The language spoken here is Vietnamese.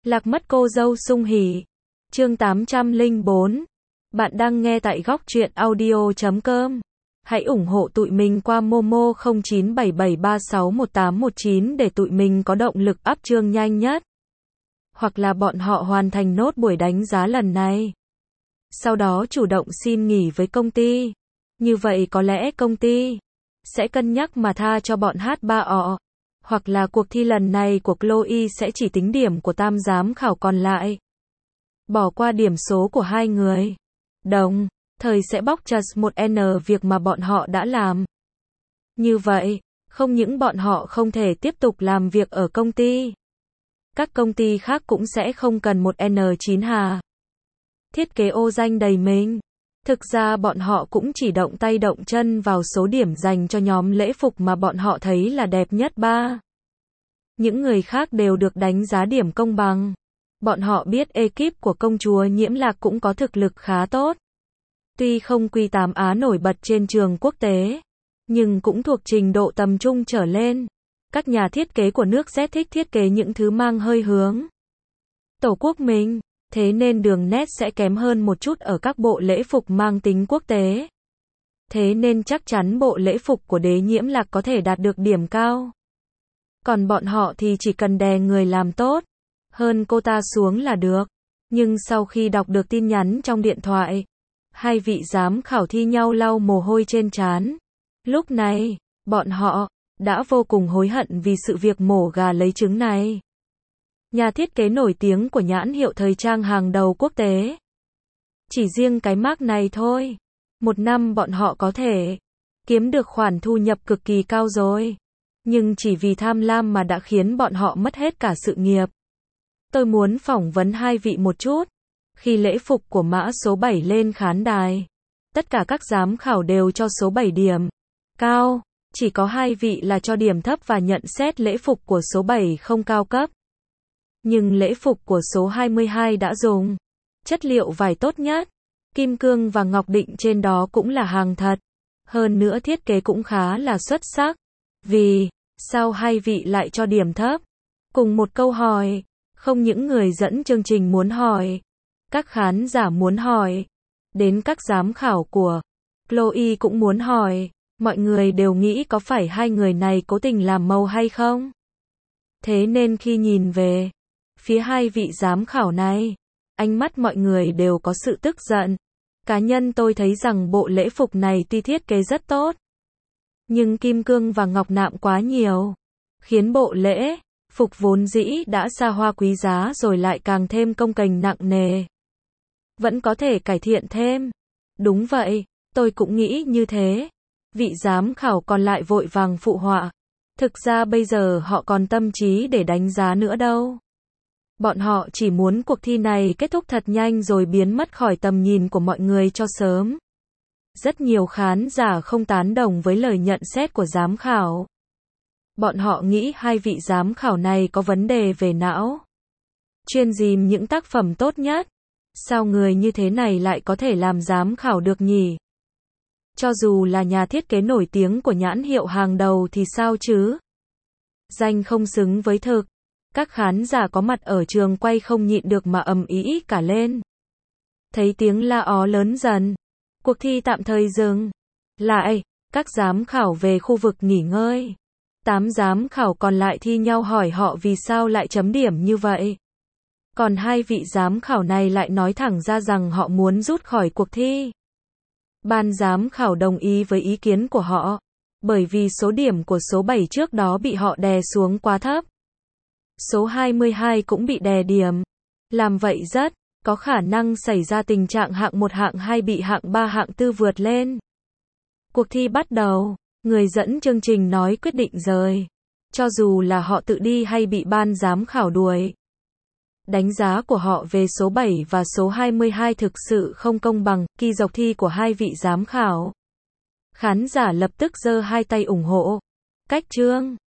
Lạc mất cô dâu sung hỉ. Chương 804. Bạn đang nghe tại góc truyện audio.com. Hãy ủng hộ tụi mình qua Momo 0977361819 để tụi mình có động lực up chương nhanh nhất. Hoặc là bọn họ hoàn thành nốt buổi đánh giá lần này. Sau đó chủ động xin nghỉ với công ty. Như vậy có lẽ công ty sẽ cân nhắc mà tha cho bọn H3O. Hoặc là cuộc thi lần này của Chloe sẽ chỉ tính điểm của tam giám khảo còn lại. Bỏ qua điểm số của hai người. Đồng thời sẽ bóc just một N việc mà bọn họ đã làm. Như vậy, không những bọn họ không thể tiếp tục làm việc ở công ty. Các công ty khác cũng sẽ không cần một N9 hà. Thiết kế ô danh đầy mình. Thực ra bọn họ cũng chỉ động tay động chân vào số điểm dành cho nhóm lễ phục mà bọn họ thấy là đẹp nhất ba. Những người khác đều được đánh giá điểm công bằng. Bọn họ biết ekip của công chúa Nhiễm Lạc cũng có thực lực khá tốt. Tuy không Q8 Á nổi bật trên trường quốc tế, nhưng cũng thuộc trình độ tầm trung trở lên. Các nhà thiết kế của nước Z thích thiết kế những thứ mang hơi hướng Tổ quốc mình. Thế nên đường nét sẽ kém hơn một chút ở các bộ lễ phục mang tính quốc tế. Thế nên chắc chắn bộ lễ phục của đế Nhiễm Lạc có thể đạt được điểm cao. Còn bọn họ thì chỉ cần đè người làm tốt hơn cô ta xuống là được. Nhưng sau khi đọc được tin nhắn trong điện thoại, hai vị giám khảo thi nhau lau mồ hôi trên trán. Lúc này, bọn họ đã vô cùng hối hận vì sự việc mổ gà lấy trứng này. Nhà thiết kế nổi tiếng của nhãn hiệu thời trang hàng đầu quốc tế. Chỉ riêng cái mác này thôi, một năm bọn họ có thể kiếm được khoản thu nhập cực kỳ cao rồi. Nhưng chỉ vì tham lam mà đã khiến bọn họ mất hết cả sự nghiệp. Tôi muốn phỏng vấn hai vị một chút. Khi lễ phục của mã số 7 lên khán đài, tất cả các giám khảo đều cho số 7 điểm cao. Chỉ có hai vị là cho điểm thấp và nhận xét lễ phục của số 7 không cao cấp. Nhưng lễ phục của số 22 đã dùng chất liệu vải tốt nhất. Kim cương và ngọc định trên đó cũng là hàng thật. Hơn nữa thiết kế cũng khá là xuất sắc. Vì sao hai vị lại cho điểm thấp? Cùng một câu hỏi, không những người dẫn chương trình muốn hỏi, các khán giả muốn hỏi, đến các giám khảo của Chloe cũng muốn hỏi, mọi người đều nghĩ có phải hai người này cố tình làm màu hay không? Thế nên khi nhìn về phía hai vị giám khảo này, ánh mắt mọi người đều có sự tức giận. Cá nhân tôi thấy rằng bộ lễ phục này tuy thiết kế rất tốt, nhưng kim cương và ngọc nạm quá nhiều, khiến bộ lễ phục vốn dĩ đã xa hoa quý giá rồi lại càng thêm công kềnh nặng nề. Vẫn có thể cải thiện thêm. Đúng vậy, tôi cũng nghĩ như thế. Vị giám khảo còn lại vội vàng phụ họa. Thực ra bây giờ họ còn tâm trí để đánh giá nữa đâu. Bọn họ chỉ muốn cuộc thi này kết thúc thật nhanh rồi biến mất khỏi tầm nhìn của mọi người cho sớm. Rất nhiều khán giả không tán đồng với lời nhận xét của giám khảo. Bọn họ nghĩ hai vị giám khảo này có vấn đề về não. Chuyên dìm những tác phẩm tốt nhất. Sao người như thế này lại có thể làm giám khảo được nhỉ? Cho dù là nhà thiết kế nổi tiếng của nhãn hiệu hàng đầu thì sao chứ? Danh không xứng với thực. Các khán giả có mặt ở trường quay không nhịn được mà ầm ĩ cả lên. Thấy tiếng la ó lớn dần, cuộc thi tạm thời dừng lại, các giám khảo về khu vực nghỉ ngơi. 8 giám khảo còn lại thi nhau hỏi họ vì sao lại chấm điểm như vậy. Còn hai vị giám khảo này lại nói thẳng ra rằng họ muốn rút khỏi cuộc thi. Ban giám khảo đồng ý với ý kiến của họ, bởi vì số điểm của số 7 trước đó bị họ đè xuống quá thấp. Số 22 cũng bị đè điểm. Làm vậy rất có khả năng xảy ra tình trạng hạng 1 hạng 2 bị hạng 3 hạng 4 vượt lên. Cuộc thi bắt đầu, người dẫn chương trình nói quyết định rời. Cho dù là họ tự đi hay bị ban giám khảo đuổi. Đánh giá của họ về số 7 và số 22 thực sự không công bằng, kỳ dọc thi của hai vị giám khảo. Khán giả lập tức giơ hai tay ủng hộ. Cách chương